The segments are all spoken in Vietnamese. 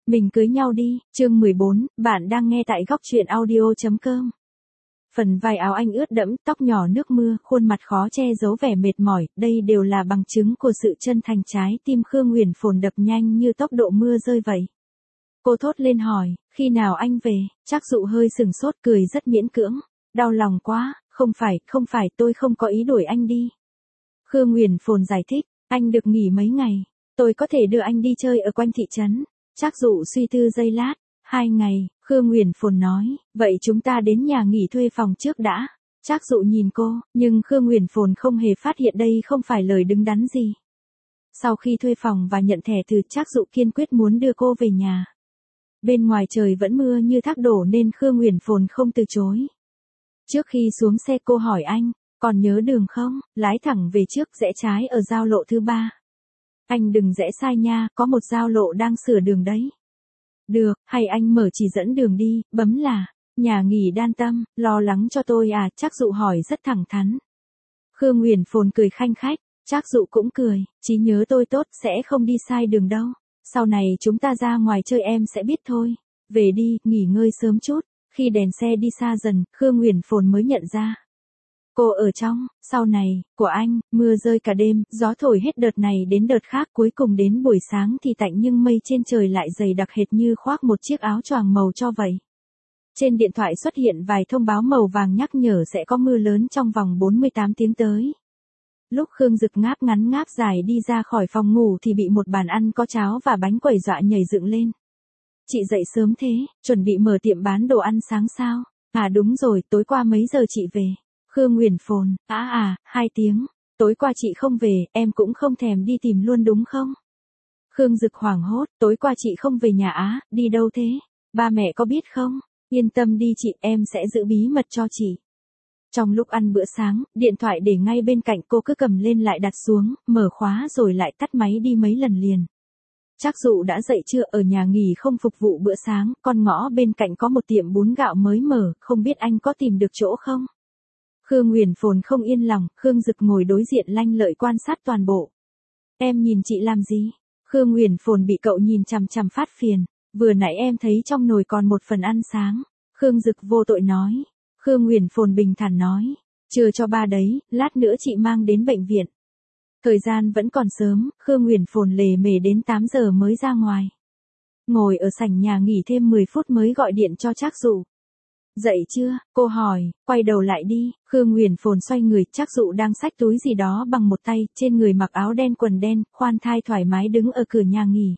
Mình cưới nhau đi, chương 14, bạn đang nghe tại góc truyện audio.com. Phần vai áo anh ướt đẫm, tóc nhỏ nước mưa, khuôn mặt khó che giấu vẻ mệt mỏi, đây đều là bằng chứng của sự chân thành. Trái tim Khương Huyền Phồn đập nhanh như tốc độ mưa rơi vậy. Cô thốt lên hỏi, khi nào anh về? Trác Dụ hơi sừng sốt cười rất miễn cưỡng. Đau lòng quá, không phải tôi không có ý đuổi anh đi. Khương Huyền Phồn giải thích, anh được nghỉ mấy ngày, tôi có thể đưa anh đi chơi ở quanh thị trấn. Trác Dụ suy tư giây lát, 2 ngày, Khương Huyền Phồn nói, vậy chúng ta đến nhà nghỉ thuê phòng trước đã. Trác Dụ nhìn cô, nhưng Khương Huyền Phồn không hề phát hiện đây không phải lời đứng đắn gì. Sau khi thuê phòng và nhận thẻ từ, Trác Dụ kiên quyết muốn đưa cô về nhà. Bên ngoài trời vẫn mưa như thác đổ nên Khương Huyền Phồn không từ chối. Trước khi xuống xe cô hỏi anh, còn nhớ đường không? Lái thẳng về trước, rẽ trái ở giao lộ thứ 3. Anh đừng rẽ sai nha, có một giao lộ đang sửa đường đấy. Được, hay anh mở chỉ dẫn đường đi, bấm là, nhà nghỉ Đan Tâm, lo lắng cho tôi à? Trác Dụ hỏi rất thẳng thắn. Khương Huyền Phồn cười khanh khách, Trác Dụ cũng cười, trí nhớ tôi tốt, sẽ không đi sai đường đâu. Sau này chúng ta ra ngoài chơi em sẽ biết thôi. Về đi, nghỉ ngơi sớm chút. Khi đèn xe đi xa dần, Khương Huyền Phồn mới nhận ra. Cô ở trong, sau này, của anh, mưa rơi cả đêm, gió thổi hết đợt này đến đợt khác, cuối cùng đến buổi sáng thì tạnh nhưng mây trên trời lại dày đặc hệt như khoác một chiếc áo choàng màu cho vậy. Trên điện thoại xuất hiện vài thông báo màu vàng nhắc nhở sẽ có mưa lớn trong vòng 48 tiếng tới. Lúc Khương Dực ngáp ngắn ngáp dài đi ra khỏi phòng ngủ thì bị một bàn ăn có cháo và bánh quẩy dọa nhảy dựng lên. Chị dậy sớm thế, chuẩn bị mở tiệm bán đồ ăn sáng sao? À đúng rồi, tối qua mấy giờ chị về? Khương Huyền Phồn, 2 tiếng, tối qua chị không về, em cũng không thèm đi tìm luôn đúng không? Khương Dực hoảng hốt, tối qua chị không về nhà á, đi đâu thế? Ba mẹ có biết không? Yên tâm đi chị, em sẽ giữ bí mật cho chị. Trong lúc ăn bữa sáng, điện thoại để ngay bên cạnh cô cứ cầm lên lại đặt xuống, mở khóa rồi lại tắt máy đi mấy lần liền. Trác Dụ đã dậy chưa? Ở nhà nghỉ không phục vụ bữa sáng, con ngõ bên cạnh có một tiệm bún gạo mới mở, không biết anh có tìm được chỗ không? Khương Huyền Phồn không yên lòng, Khương Dực ngồi đối diện lanh lợi quan sát toàn bộ. Em nhìn chị làm gì? Khương Huyền Phồn bị cậu nhìn chằm chằm phát phiền, vừa nãy em thấy trong nồi còn một phần ăn sáng. Khương Dực vô tội nói. Khương Huyền Phồn bình thản nói, chưa cho ba đấy, lát nữa chị mang đến bệnh viện. Thời gian vẫn còn sớm, Khương Huyền Phồn lề mề đến 8 giờ mới ra ngoài. Ngồi ở sảnh nhà nghỉ thêm 10 phút mới gọi điện cho Trác Dụ. Dậy chưa? Cô hỏi, quay đầu lại đi. Khương Huyền Phồn xoay người, Trác Dụ đang xách túi gì đó bằng một tay, trên người mặc áo đen quần đen, khoan thai thoải mái đứng ở cửa nhà nghỉ.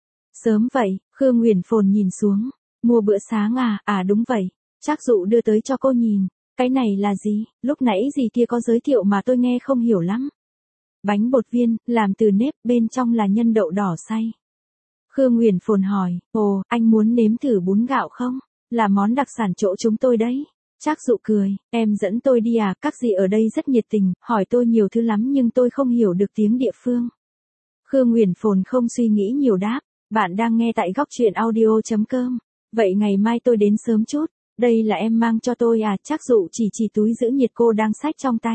Sớm vậy, Khương Huyền Phồn nhìn xuống. Mua bữa sáng à? À đúng vậy. Trác Dụ đưa tới cho cô nhìn. Cái này là gì? Lúc nãy gì kia có giới thiệu mà tôi nghe không hiểu lắm. Bánh bột viên, làm từ nếp, bên trong là nhân đậu đỏ xay. Khương Huyền Phồn hỏi, ồ, anh muốn nếm thử bún gạo không? Là món đặc sản chỗ chúng tôi đấy. Trác Dụ cười, em dẫn tôi đi à? Các dì ở đây rất nhiệt tình, hỏi tôi nhiều thứ lắm nhưng tôi không hiểu được tiếng địa phương. Khương Huyền Phồn không suy nghĩ nhiều đáp, bạn đang nghe tại góc truyện audio.com. Vậy ngày mai tôi đến sớm chút, đây là em mang cho tôi à? Trác Dụ chỉ túi giữ nhiệt cô đang xách trong tay.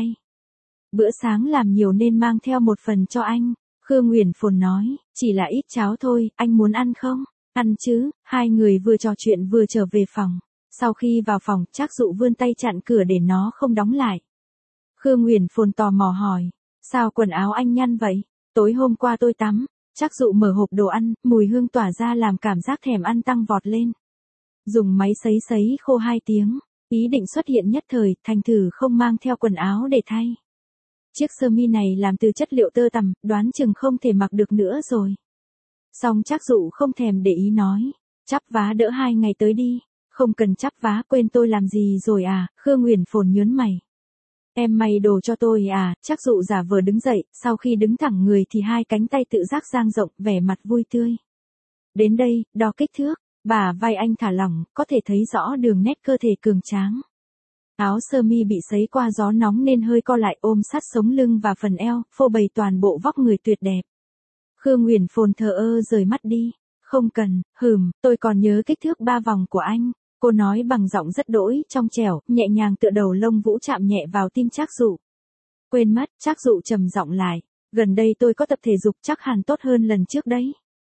Bữa sáng làm nhiều nên mang theo một phần cho anh. Khương Huyền Phồn nói, chỉ là ít cháo thôi, anh muốn ăn không? Ăn chứ. Hai người vừa trò chuyện vừa trở về phòng. Sau khi vào phòng, Trác Dụ vươn tay chặn cửa để nó không đóng lại. Khương Huyền Phồn tò mò hỏi, sao quần áo anh nhăn vậy? Tối hôm qua tôi tắm. Trác Dụ mở hộp đồ ăn, mùi hương tỏa ra làm cảm giác thèm ăn tăng vọt lên. Dùng máy sấy khô 2 tiếng, ý định xuất hiện nhất thời, thành thử không mang theo quần áo để thay. Chiếc sơ mi này làm từ chất liệu tơ tằm, đoán chừng không thể mặc được nữa rồi. Xong Trác Dụ không thèm để ý nói, chắp vá đỡ 2 ngày tới đi. Không cần chắp vá, quên tôi làm gì rồi à? Khương Huyền Phồn nhớn mày. Em may đồ cho tôi à? Trác Dụ giả vờ đứng dậy, sau khi đứng thẳng người thì 2 cánh tay tự giác dang rộng, vẻ mặt vui tươi. Đến đây, đo kích thước, bả vai anh thả lỏng, có thể thấy rõ đường nét cơ thể cường tráng. Áo sơ mi bị sấy qua gió nóng nên hơi co lại ôm sát sống lưng và phần eo, phô bày toàn bộ vóc người tuyệt đẹp. Khương Huyền Phồn thờ ơ rời mắt đi. Không cần, tôi còn nhớ kích thước 3 vòng của anh. Cô nói bằng giọng rất đỗi, trong trẻo, nhẹ nhàng tựa đầu lông vũ chạm nhẹ vào tim Trác Dụ. Quên mất, Trác Dụ trầm giọng lại. Gần đây tôi có tập thể dục chắc hẳn tốt hơn lần trước đấy.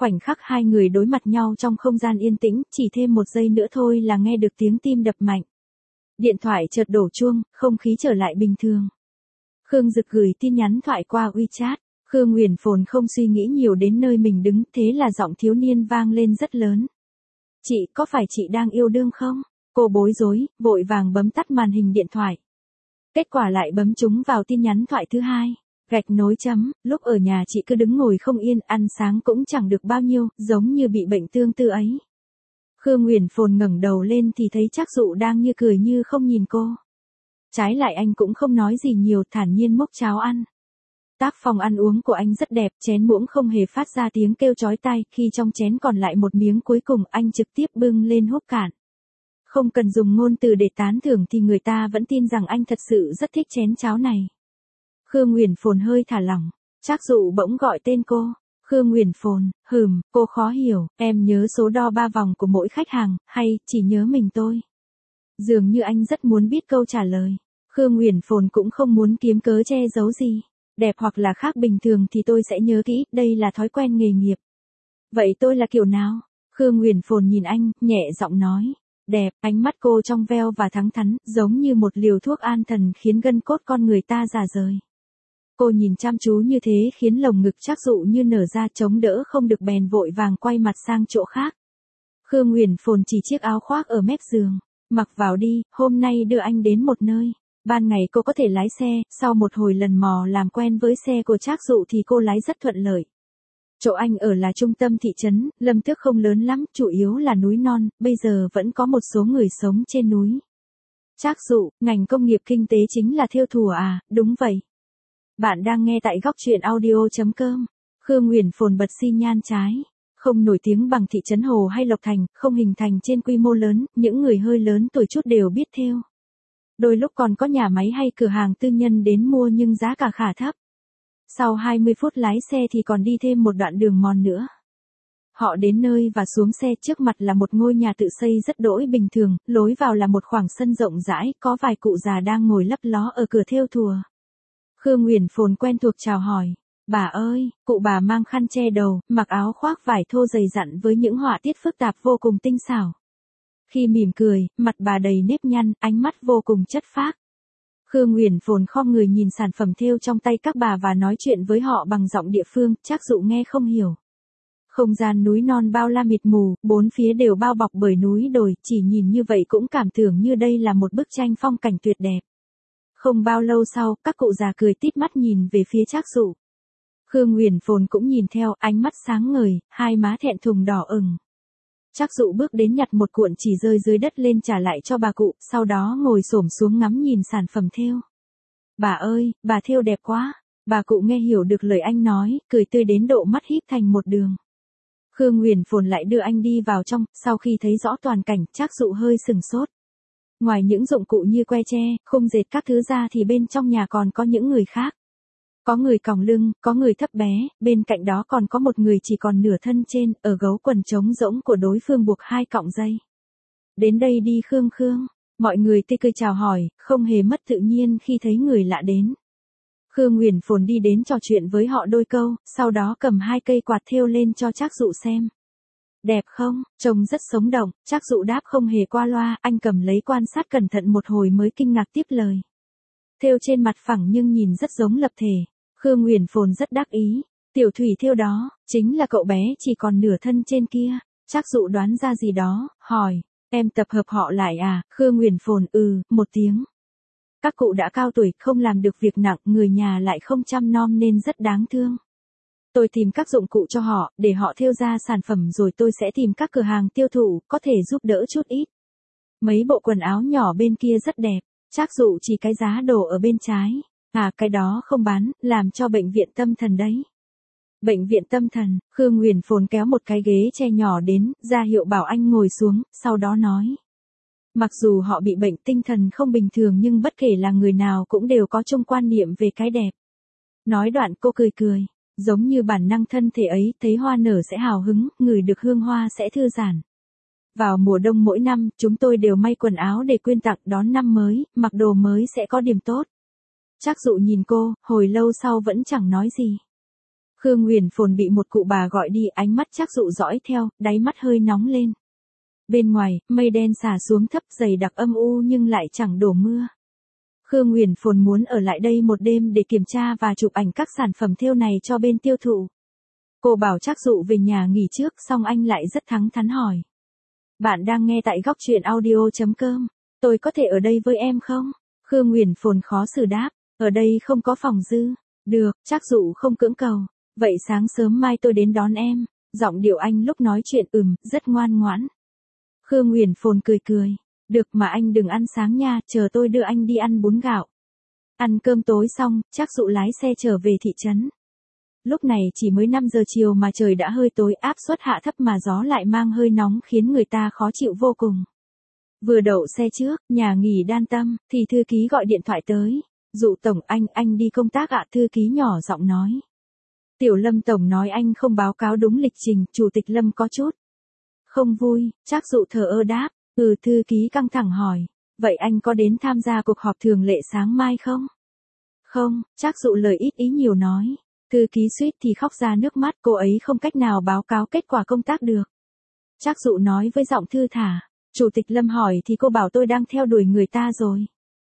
Khoảnh khắc hai người đối mặt nhau trong không gian yên tĩnh, chỉ thêm một giây nữa thôi là nghe được tiếng tim đập mạnh. Điện thoại chợt đổ chuông, không khí trở lại bình thường. Khương Dực gửi tin nhắn thoại qua WeChat. Khương Huyền Phồn không suy nghĩ nhiều đến nơi mình đứng, thế là giọng thiếu niên vang lên rất lớn. Chị, có phải chị đang yêu đương không? Cô bối rối, vội vàng bấm tắt màn hình điện thoại. Kết quả lại bấm trúng vào tin nhắn thoại thứ hai. Gạch nối chấm, lúc ở nhà chị cứ đứng ngồi không yên, ăn sáng cũng chẳng được bao nhiêu, giống như bị bệnh tương tự ấy. Khương Huyền Phồn ngẩng đầu lên thì thấy Trác Dụ đang như cười như không nhìn cô. Trái lại anh cũng không nói gì nhiều, thản nhiên múc cháo ăn. Tác phong ăn uống của anh rất đẹp, chén muỗng không hề phát ra tiếng kêu chói tai, khi trong chén còn lại một miếng cuối cùng anh trực tiếp bưng lên húp cạn. Không cần dùng ngôn từ để tán thưởng thì người ta vẫn tin rằng anh thật sự rất thích chén cháo này. Khương Huyền Phồn hơi thả lỏng, Trác Dụ bỗng gọi tên cô. Khương Huyền Phồn, cô khó hiểu, em nhớ số đo 3 vòng của mỗi khách hàng, hay chỉ nhớ mình tôi? Dường như anh rất muốn biết câu trả lời. Khương Huyền Phồn cũng không muốn kiếm cớ che giấu gì. Đẹp hoặc là khác bình thường thì tôi sẽ nhớ kỹ, đây là thói quen nghề nghiệp. Vậy tôi là kiểu nào? Khương Huyền Phồn nhìn anh, nhẹ giọng nói. Đẹp, ánh mắt cô trong veo và thẳng thắn, giống như một liều thuốc an thần khiến gân cốt con người ta rã rời. Cô nhìn chăm chú như thế khiến lồng ngực Trác Dụ như nở ra, chống đỡ không được bèn vội vàng quay mặt sang chỗ khác. Khương Huyền Phồn chỉ chiếc áo khoác ở mép giường. Mặc vào đi, hôm nay đưa anh đến một nơi. Ban ngày cô có thể lái xe, sau một hồi lần mò làm quen với xe của Trác Dụ thì cô lái rất thuận lợi. Chỗ anh ở là trung tâm thị trấn, Lâm Tước không lớn lắm, chủ yếu là núi non, bây giờ vẫn có một số người sống trên núi. Trác Dụ, ngành công nghiệp kinh tế chính là thêu thùa à? Đúng vậy. Bạn đang nghe tại góc truyện audio.com. Khương Huyền Phồn bật xi nhan trái. Không nổi tiếng bằng thị trấn Hồ hay Lộc Thành, không hình thành trên quy mô lớn, những người hơi lớn tuổi chút đều biết thêu. Đôi lúc còn có nhà máy hay cửa hàng tư nhân đến mua nhưng giá cả khá thấp. Sau 20 phút lái xe thì còn đi thêm một đoạn đường mòn nữa. Họ đến nơi và xuống xe, trước mặt là một ngôi nhà tự xây rất đỗi bình thường, lối vào là một khoảng sân rộng rãi, có vài cụ già đang ngồi lấp ló ở cửa thêu thùa. Khương Huyền Phồn quen thuộc chào hỏi. Bà ơi, cụ bà mang khăn che đầu, mặc áo khoác vải thô dày dặn với những họa tiết phức tạp vô cùng tinh xảo. Khi mỉm cười, mặt bà đầy nếp nhăn, ánh mắt vô cùng chất phác. Khương Huyền Phồn khom người nhìn sản phẩm thêu trong tay các bà và nói chuyện với họ bằng giọng địa phương, Trác Dụ nghe không hiểu. Không gian núi non bao la mịt mù, bốn phía đều bao bọc bởi núi đồi, chỉ nhìn như vậy cũng cảm tưởng như đây là một bức tranh phong cảnh tuyệt đẹp. Không bao lâu sau, các cụ già cười tít mắt nhìn về phía Trác Dụ. Khương Huyền Phồn cũng nhìn theo, ánh mắt sáng ngời, hai má thẹn thùng đỏ ửng. Trác Dụ bước đến nhặt một cuộn chỉ rơi dưới đất lên trả lại cho bà cụ, sau đó ngồi xổm xuống ngắm nhìn sản phẩm thêu. Bà ơi, bà thêu đẹp quá. Bà cụ nghe hiểu được lời anh nói, cười tươi đến độ mắt híp thành một đường. Khương Huyền Phồn lại đưa anh đi vào trong, sau khi thấy rõ toàn cảnh, Trác Dụ hơi sừng sốt. Ngoài những dụng cụ như que tre, khung dệt các thứ ra thì bên trong nhà còn có những người khác. Có người còng lưng, có người thấp bé, bên cạnh đó còn có một người chỉ còn nửa thân trên, ở gấu quần trống rỗng của đối phương buộc 2 cọng dây. Đến đây đi Khương. Mọi người tươi cười chào hỏi, không hề mất tự nhiên khi thấy người lạ đến. Khương Huyền Phồn đi đến trò chuyện với họ đôi câu, sau đó cầm 2 cây quạt thêu lên cho Trác Dụ xem. Đẹp không? Trông rất sống động. Trác Dụ đáp không hề qua loa, anh cầm lấy quan sát cẩn thận một hồi mới kinh ngạc tiếp lời. Thêu trên mặt phẳng nhưng nhìn rất giống lập thể. Khương Huyền Phồn rất đắc ý. Tiểu thủy thêu đó, chính là cậu bé chỉ còn nửa thân trên kia. Trác Dụ đoán ra gì đó, hỏi. Em tập hợp họ lại à? Khương Huyền Phồn một tiếng. Các cụ đã cao tuổi, không làm được việc nặng, người nhà lại không chăm nom nên rất đáng thương. Tôi tìm các dụng cụ cho họ, để họ thêu ra sản phẩm rồi tôi sẽ tìm các cửa hàng tiêu thụ, có thể giúp đỡ chút ít. Mấy bộ quần áo nhỏ bên kia rất đẹp. Trác Dụ chỉ cái giá đồ ở bên trái. À, cái đó không bán, làm cho bệnh viện tâm thần đấy. Bệnh viện tâm thần, Khương Huyền Phồn kéo một cái ghế tre nhỏ đến, ra hiệu bảo anh ngồi xuống, sau đó nói. Mặc dù họ bị bệnh tinh thần không bình thường nhưng bất kể là người nào cũng đều có chung quan niệm về cái đẹp. Nói đoạn cô cười, giống như bản năng thân thể ấy, thấy hoa nở sẽ hào hứng, ngửi được hương hoa sẽ thư giãn. Vào mùa đông mỗi năm, chúng tôi đều may quần áo để quyên tặng đón năm mới, mặc đồ mới sẽ có điểm tốt. Trác Dụ nhìn cô, hồi lâu sau vẫn chẳng nói gì. Khương Huyền Phồn bị một cụ bà gọi đi, ánh mắt Trác Dụ dõi theo, đáy mắt hơi nóng lên. Bên ngoài, mây đen xả xuống thấp dày đặc âm u nhưng lại chẳng đổ mưa. Khương Huyền Phồn muốn ở lại đây một đêm để kiểm tra và chụp ảnh các sản phẩm thêu này cho bên tiêu thụ. Cô bảo Trác Dụ về nhà nghỉ trước, xong anh lại rất thẳng thắn hỏi. Bạn đang nghe tại góc truyện audio.com, tôi có thể ở đây với em không? Khương Huyền Phồn khó xử đáp, ở đây không có phòng dư. Được, Trác Dụ không cưỡng cầu. Vậy sáng sớm mai tôi đến đón em. Giọng điệu anh lúc nói chuyện rất ngoan ngoãn. Khương Huyền Phồn cười cười. Được mà anh đừng ăn sáng nha, chờ tôi đưa anh đi ăn bún gạo. Ăn cơm tối xong, Trác Dụ lái xe trở về thị trấn. Lúc này chỉ mới 5 giờ chiều mà trời đã hơi tối, áp suất hạ thấp mà gió lại mang hơi nóng khiến người ta khó chịu vô cùng. Vừa đậu xe trước, nhà nghỉ Đan Tâm, thì thư ký gọi điện thoại tới. Dụ tổng, anh đi công tác ạ, thư ký nhỏ giọng nói. Tiểu Lâm tổng nói anh không báo cáo đúng lịch trình, chủ tịch Lâm có chút không vui. Trác Dụ thờ ơ đáp. Thư ký căng thẳng hỏi. Vậy anh có đến tham gia cuộc họp thường lệ sáng mai không? Không, Trác Dụ lời ít ý nhiều nói. Thư ký suýt thì khóc ra nước mắt, cô ấy không cách nào báo cáo kết quả công tác được. Trác Dụ nói với giọng thư thả. Chủ tịch Lâm hỏi thì cô bảo tôi đang theo đuổi người ta rồi.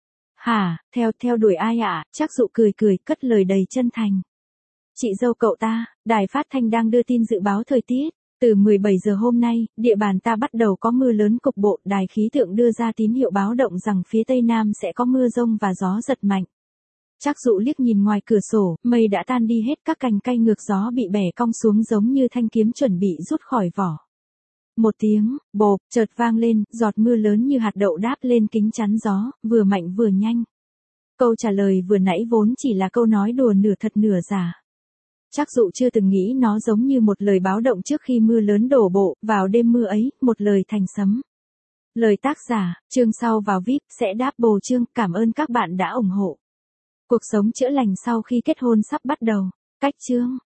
Hả, theo đuổi ai ạ? Trác Dụ cười cất lời đầy chân thành. Chị dâu cậu ta. Đài phát thanh đang đưa tin dự báo thời tiết. Từ 17 giờ hôm nay, địa bàn ta bắt đầu có mưa lớn cục bộ, đài khí tượng đưa ra tín hiệu báo động rằng phía Tây Nam sẽ có mưa rông và gió giật mạnh. Trác Dụ liếc nhìn ngoài cửa sổ, mây đã tan đi hết, các cành cây ngược gió bị bẻ cong xuống giống như thanh kiếm chuẩn bị rút khỏi vỏ. Một tiếng, bộp, chợt vang lên, giọt mưa lớn như hạt đậu đáp lên kính chắn gió, vừa mạnh vừa nhanh. Câu trả lời vừa nãy vốn chỉ là câu nói đùa nửa thật nửa giả. Trác Dụ chưa từng nghĩ nó giống như một lời báo động trước khi mưa lớn đổ bộ, vào đêm mưa ấy, một lời thành sấm. Lời tác giả, chương sau vào VIP, sẽ đáp bồ chương, cảm ơn các bạn đã ủng hộ. Cuộc sống chữa lành sau khi kết hôn sắp bắt đầu. Cách chương.